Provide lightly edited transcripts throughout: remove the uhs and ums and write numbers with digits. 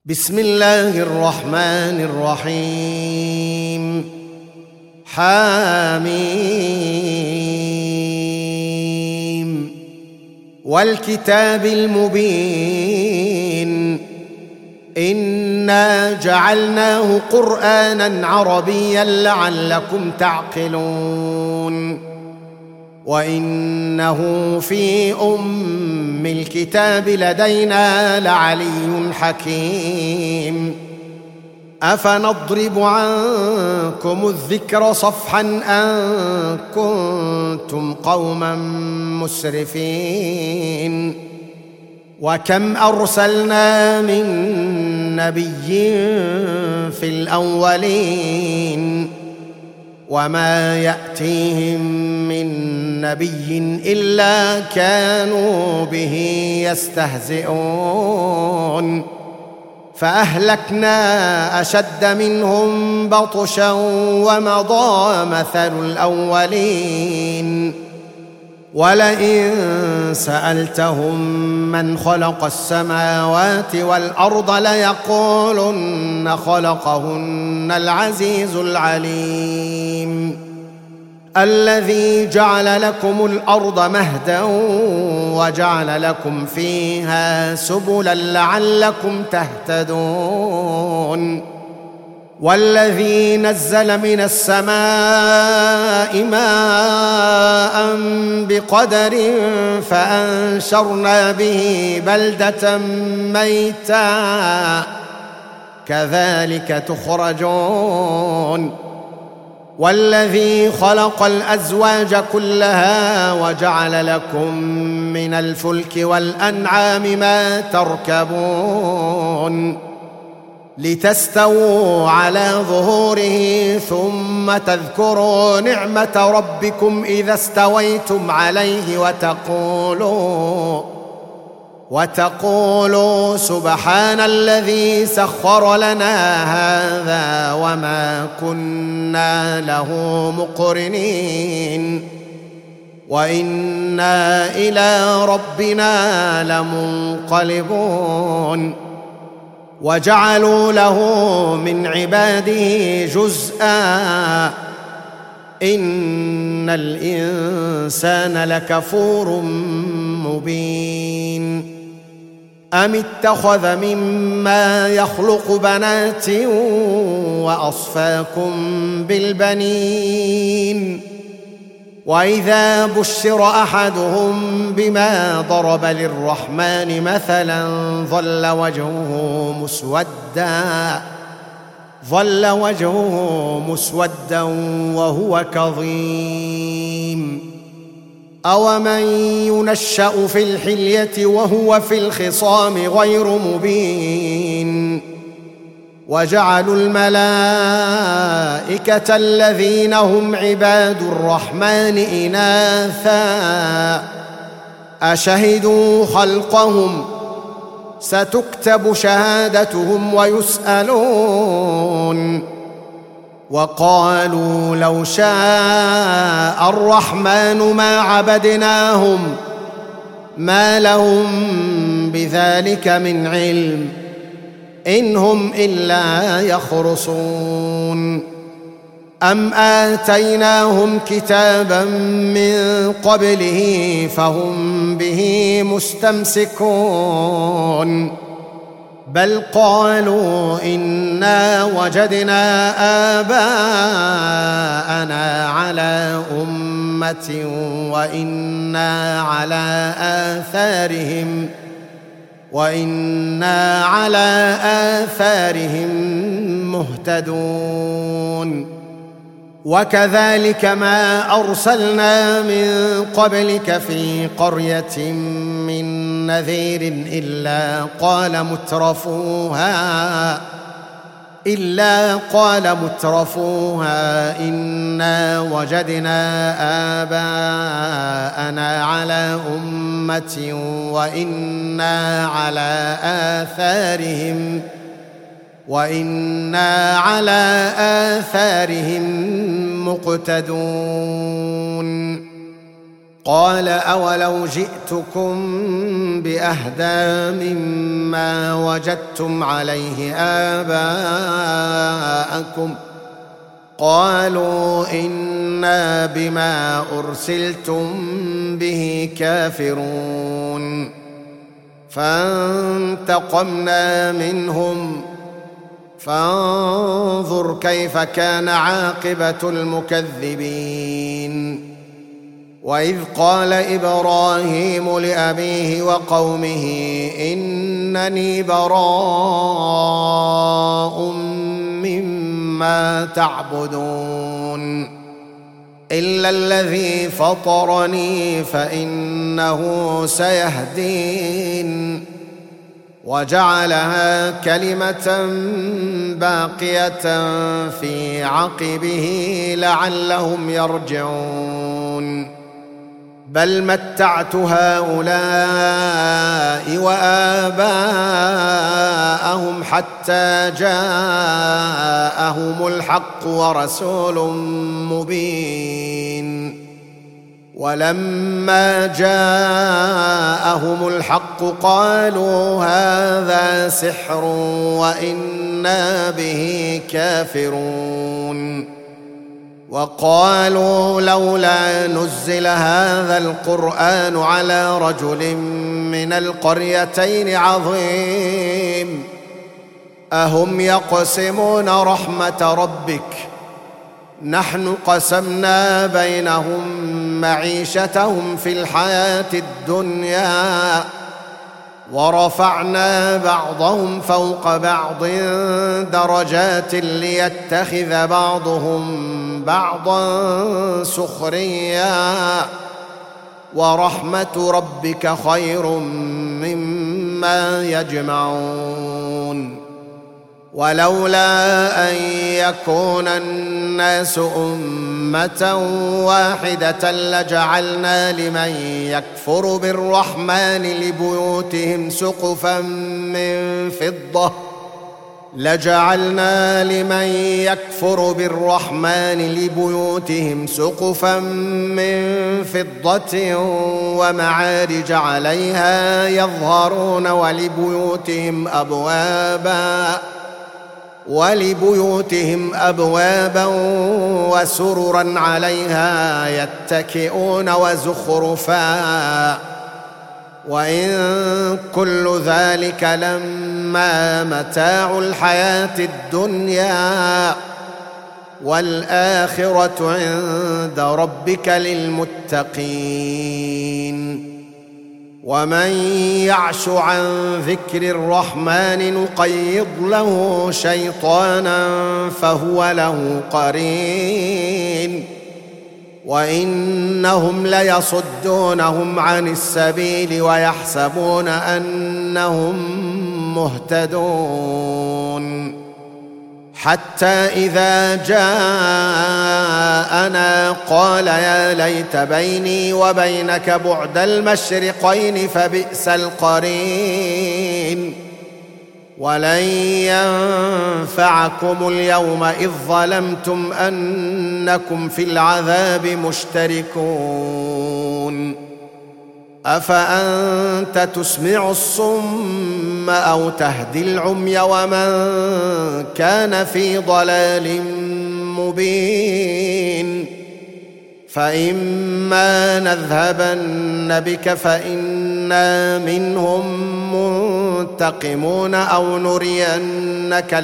بسم الله الرحمن الرحيم. حاميم والكتاب المبين إنا جعلناه قرآنا عربيا لعلكم تعقلون وإنه في أم الكتاب لدينا لعلي حكيم. أفنضرب عنكم الذكر صفحا أن كنتم قوما مسرفين وكم أرسلنا من نبي في الأولين وما يأتيهم من نبي إلا كانوا به يستهزئون فأهلكنا أشد منهم بطشا ومضى مثل الأولين. ولئن سألتهم من خلق السماوات والأرض ليقولن خلقهن العزيز العليم الذي جعل لكم الأرض مهدا وجعل لكم فيها سبلا لعلكم تهتدون والذي نزل من السماء ماء بقدر فأنشرنا به بلدة ميتا كذلك تخرجون والذي خلق الأزواج كلها وجعل لكم من الفلك والأنعام ما تركبون لتستووا على ظهوره ثم تذكروا نعمة ربكم إذا استويتم عليه وتقولوا سبحان الذي سخر لنا هذا وما كنا له مقرنين وإنا إلى ربنا لمنقلبون. وجعلوا له من عباده جزءا إن الإنسان لكفور مبين. أم اتخذ مما يخلق بنات وأصفاكم بالبنين وإذا بشر أحدهم بما ضرب للرحمن مثلا ظل وجهه مسودا وهو كظيم. أومن ينشأ في الحلية وهو في الخصام غير مبين. وجعلوا الملائكة الذين هم عباد الرحمن إناثا أشهدوا خلقهم ستكتب شهادتهم ويسألون. وقالوا لو شاء الرحمن ما عبدناهم ما لهم بذلك من علم إن هم إلا يخرصون. أم آتيناهم كتابا من قبله فهم به مستمسكون بل قالوا إنا وجدنا آباءنا على أمة وإنا على آثارهم مهتدون. وكذلك ما أرسلنا من قبلك في قرية من نذير إلا قال مترفوها إنا وجدنا آباءنا على أمة وإنا على آثارهم مقتدون. قال أولو جئتكم بأهدى مما وجدتم عليه آباءكم قالوا إنا بما أرسلتم به كافرون فانتقمنا منهم فانظر كيف كان عاقبة المكذبين وإذ قال إبراهيم لأبيه وقومه إنني براء مما تعبدون إلا الذي فطرني فإنه سيهدين وجعلها كلمة باقية في عقبه لعلهم يرجعون بل متعت هؤلاء وآباءهم حتى جاءهم الحق ورسول مبين ولما جاءهم الحق قالوا هذا سحر وإنا به كافرون وقالوا لولا نزل هذا القرآن على رجل من القريتين عظيم أهم يقسمون رحمة ربك نحن قسمنا بينهم معيشتهم في الحياة الدنيا ورفعنا بعضهم فوق بعض درجات ليتخذ بعضهم بعضا سخريا ورحمة ربك خير مما يجمعون ولولا أن يكون الناس أمة واحدة لجعلنا لمن يكفر بالرحمن لبيوتهم سقفا من فضة ومعارج عليها يظهرون ولبيوتهم أبوابا وسررا عليها يتكئون وزخرفا وإن كل ذلك لما متاع الحياة الدنيا والآخرة عند ربك للمتقين ومن يعش عن ذكر الرحمن نقيض له شيطانا فهو له قرين وإنهم ليصدونهم عن السبيل ويحسبون أنهم مهتدون حتى إذا جاءنا قال يا ليت بيني وبينك بعد المشرقين فبئس القرين ولن ينفعكم اليوم إذ ظلمتم أنكم في العذاب مشتركون أفأنت تسمع الصم أو تهدي العمي ومن كان في ضلال مبين فإما نذهبن بك فإنا منهم منتقمون أو نرينك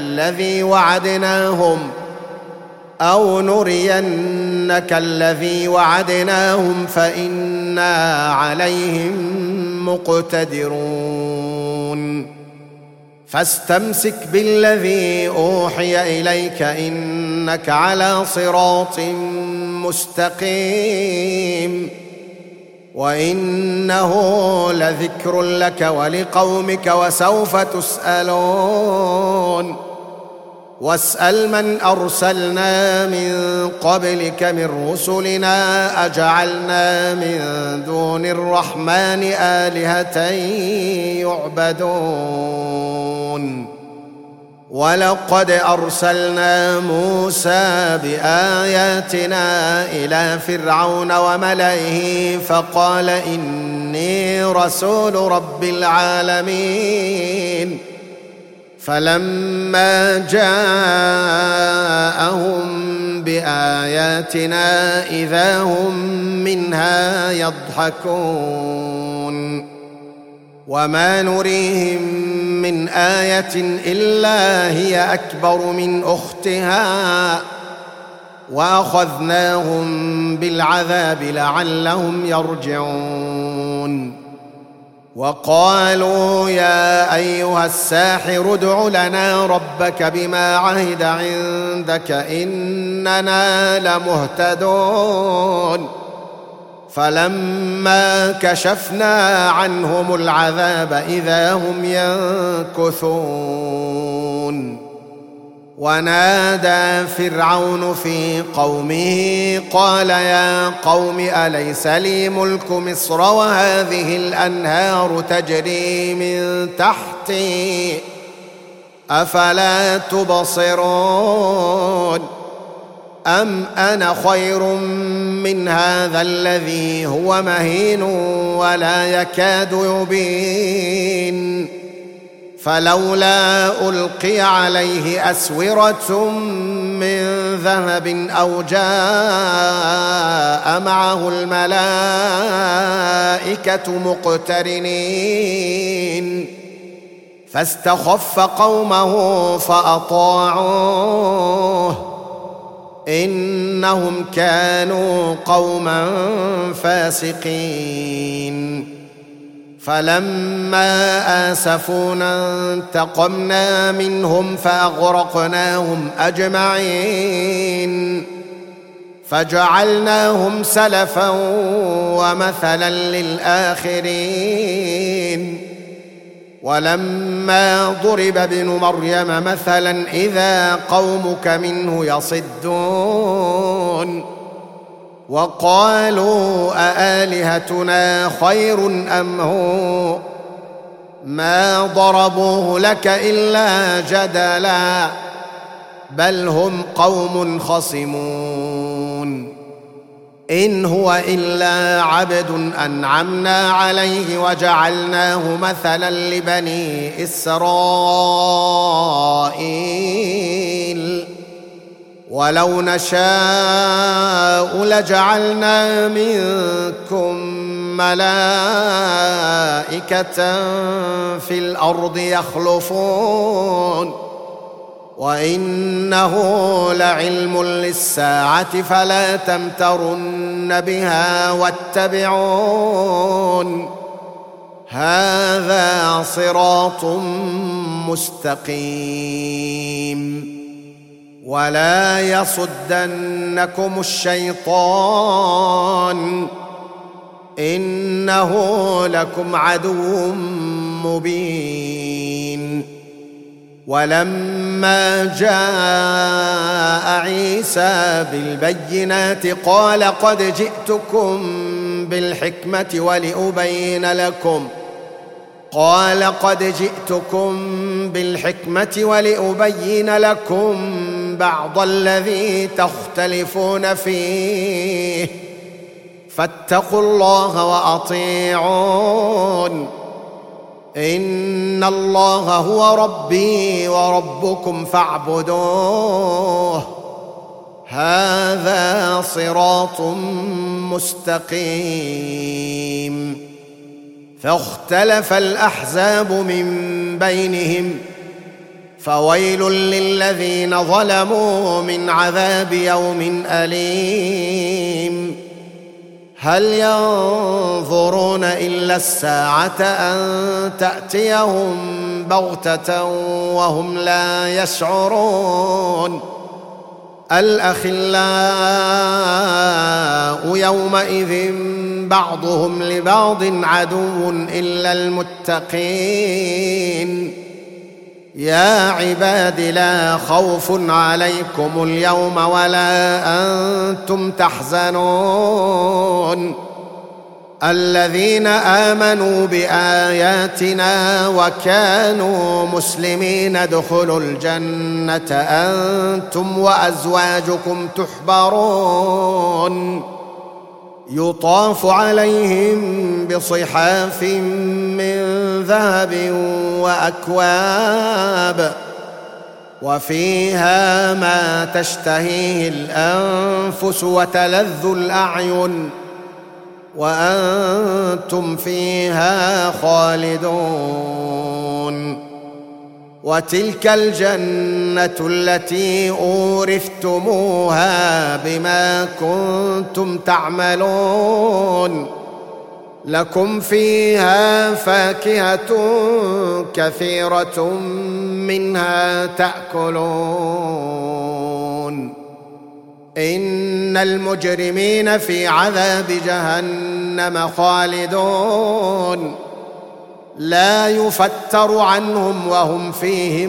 الذي وعدناهم فإنا عليهم مقتدرون فاستمسك بالذي أوحي إليك إنك على صراط مستقيم وإنه لذكر لك ولقومك وسوف تسألون واسأل من أرسلنا من قبلك من رسلنا أجعلنا من دون الرحمن آلهة يعبدون ولقد أرسلنا موسى بآياتنا إلى فرعون وملئه فقال إني رسول رب العالمين. فلما جاءهم بآياتنا إذا هم منها يضحكون. وما نريهم من آية إلا هي أكبر من أختها وأخذناهم بالعذاب لعلهم يرجعون. وقالوا يا أيها الساحر ادع لنا ربك بما عهد عندك إننا لمهتدون. فلما كشفنا عنهم العذاب إذا هم ينكثون. ونادى فرعون في قومه قال يا قوم أليس لي ملك مصر وهذه الأنهار تجري من تحتي أفلا تبصرون أم أنا خير من هذا الذي هو مهين ولا يكاد يبين. فلولا ألقي عليه أسورة من ذهب أو جاء معه الملائكة مقترنين. فاستخف قومه فأطاعوه إنهم كانوا قوما فاسقين. فلما آسفونا انتقمنا منهم فأغرقناهم أجمعين فجعلناهم سلفا ومثلا للآخرين. ولما ضرب ابن مريم مثلا إذا قومك منه يصدون. وقالوا أآلهتنا خير أم هو ما ضربوه لك إلا جدلا بل هم قوم خصمون. إن هو إلا عبد أنعمنا عليه وجعلناه مثلا لبني إسرائيل. ولو نشاء لجعلنا منكم ملائكة في الأرض يخلفون وإنه لعلم للساعة فلا تمترن بها واتبعون هذا صراط مستقيم. ولا يصدنكم الشيطان إنه لكم عدو مبين. ولما جاء عيسى بالبينات قال قد جئتكم بالحكمة ولأبين لكم بعض الذي تختلفون فيه فاتقوا الله وأطيعون إن الله هو ربي وربكم فاعبدوه هذا صراط مستقيم. فاختلف الأحزاب من بينهم فويل للذين ظلموا من عذاب يوم أليم. هل ينظرون إلا الساعة أن تأتيهم بغتة وهم لا يشعرون. الأخلاء يومئذ بعضهم لبعض عدو إلا المتقين. يا عباد لا خوف عليكم اليوم ولا أنتم تحزنون الذين آمنوا بآياتنا وكانوا مسلمين ادخلوا الجنة أنتم وأزواجكم تحبرون يطاف عليهم بصحاف من ذهب وأكواب وفيها ما تشتهيه الأنفس وتلذ الأعين وأنتم فيها خالدون وتلك الجنة التي أورثتموها بما كنتم تعملون لكم فيها فاكهة كثيرة منها تأكلون إن المجرمين في عذاب جهنم خالدون لا يفتر عنهم وهم فيه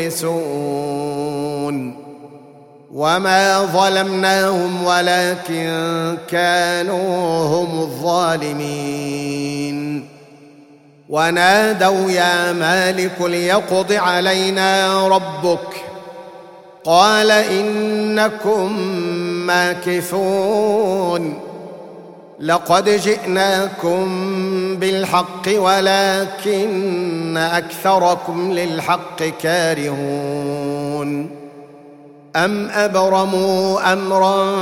مبلسون وما ظلمناهم ولكن كانوا هم الظالمين ونادوا يا مالك ليقض علينا ربك قال إنكم ماكثون لقد جئناكم بالحق ولكن أكثركم للحق كارهون أم أبرموا أمرا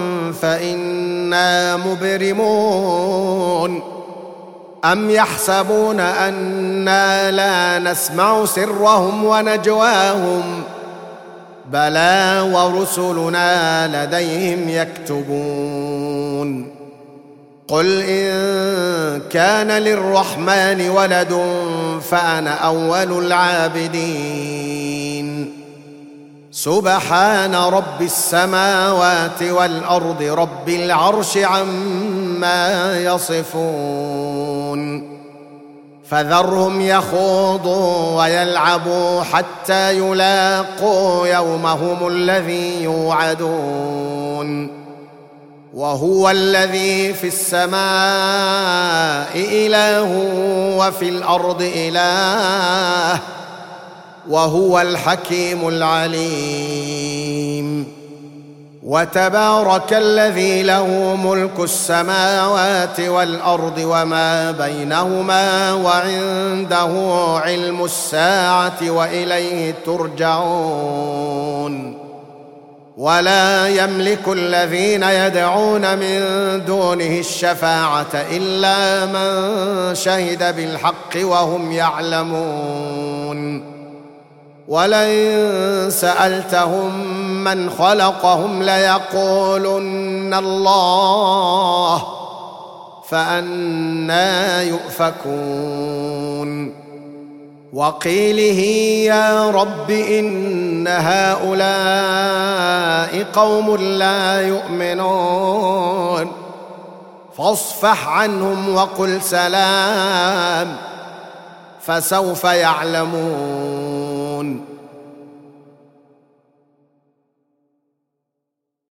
فإنا مبرمون أم يحسبون أنا لا نسمع سرهم ونجواهم بلى ورسلنا لديهم يكتبون قل إن كان للرحمن ولد فأنا أول العابدين سبحان رب السماوات والأرض رب العرش عما يصفون فذرهم يخوضوا ويلعبوا حتى يلاقوا يومهم الذي يوعدون وهو الذي في السماء إله وفي الأرض إله وهو الحكيم العليم وتبارك الذي له ملك السماوات والأرض وما بينهما وعنده علم الساعة وإليه ترجعون ولا يملك الذين يدعون من دونه الشفاعة إلا من شهد بالحق وهم يعلمون ولئن سألتهم من خلقهم ليقولن الله فأنى يؤفكون وقيله يا رب إن هؤلاء قوم لا يؤمنون فاصفح عنهم وقل سلام فسوف يعلمون